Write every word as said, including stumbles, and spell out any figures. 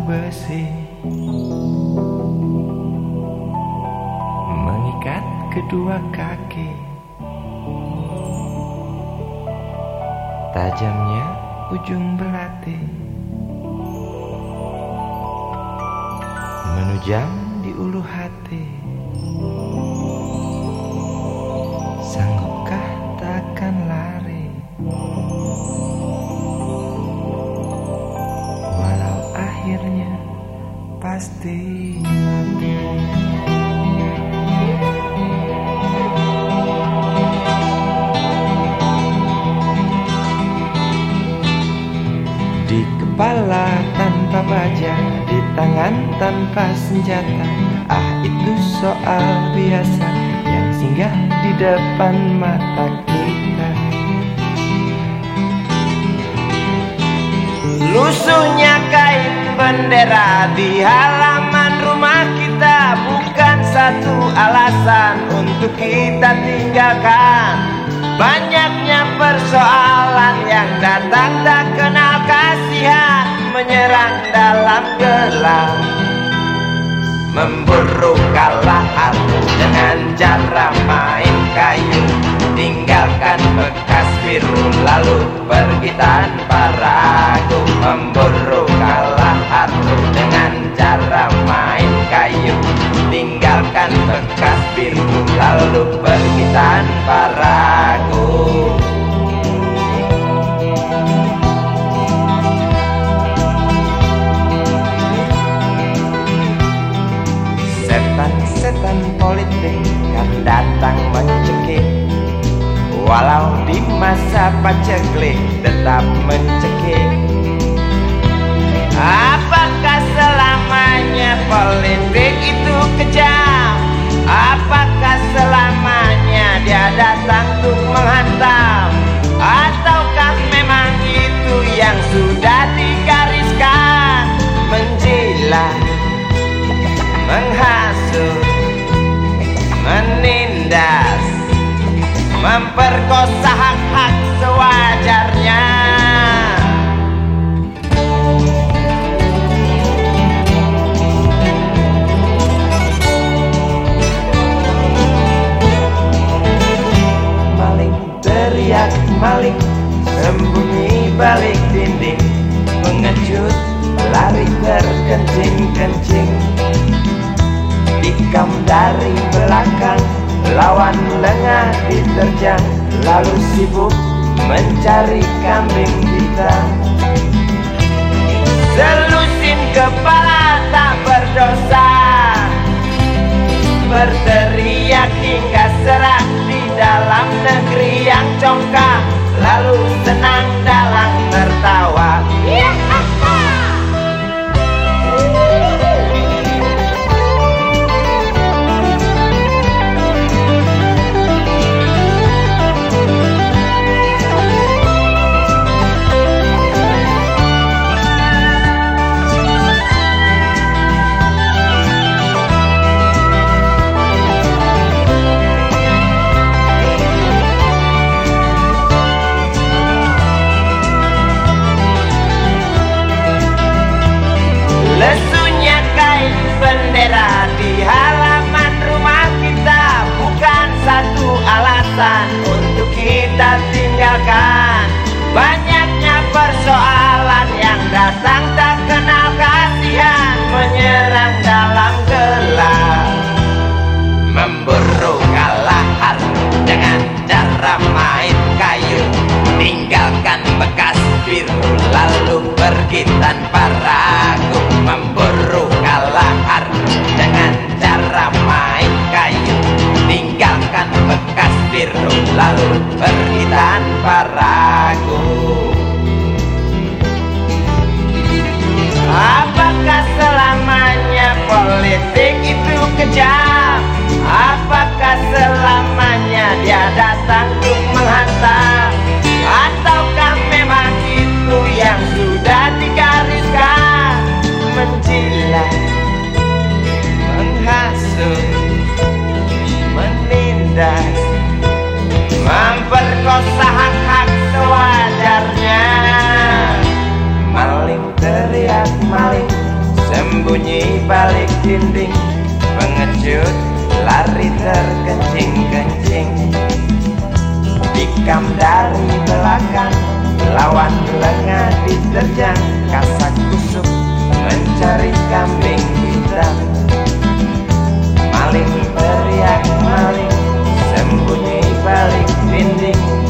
besi mengikat kedua kaki. Tajamnya ujung belati menujam di ulu hati. Sanggupkah takkan lari, walau akhirnya pasti. Di kepala tanpa baja, di tangan tanpa senjata. Ah, itu soal biasa yang singgah di depan mata kita. Lusuhnya kain bendera di halaman rumah kita bukan satu alasan untuk kita tinggalkan. Banyaknya persoalan yang datang tak kenal kasihan, menyerang dalam gelap, memburu kalah hati dengan cara main kayu. Tinggalkan bekas biru lalu pergi tanpa ragu, memburu kalah hati dengan cara main kayu. Tinggalkan bekas biru lalu pergi tanpa ragu. Setan-setan politik kan datang mencekik, walau di masa paceklik tetap mencekik. Apakah selamanya politik itu kejam? Apakah selamanya dia datang untuk menghantam? Ataukah memang itu yang sudah digariskan? Menjilat, menghasut, menindas, memperkosa hak-hak sewajarnya. Maling teriak maling, sembunyi balik dinding, mengecut lari terkencing-kencing. Tikam dari belakang, lawan lengah diterjang, lalu sibuk mencari kambing hitam. Selusin kepala tak berdosa, berteriak hingga serak di dalam negeri yang congkak, lalu senang dalam tertawa. Lesunya kain bendera di halaman rumah kita bukan satu alasan untuk kita tinggalkan. Banyaknya persoalan yang datang tak kenal kasihan, menyerang dalam gelap, memburu kalah harta dengan cara main kayu. Tinggalkan bekas biru lalu pergi tanpa ragu, memburu kalah harta dengan cara main kayu. Tinggalkan bekas biru lalu pergi tanpa ragu. Apakah selamanya politik itu kejam? Apakah selamanya dia datang untuk menghantam? Ataukah memang itu yang sudah digariskan? Menjilat, menghasut, menindas, memperkosa hak-hak dinding, pengecut lari terkencing-kencing. Tikam dari belakang, lawan lengah diterjang, kasak kusuk mencari kambing hitam. Maling teriak maling, sembunyi balik dinding,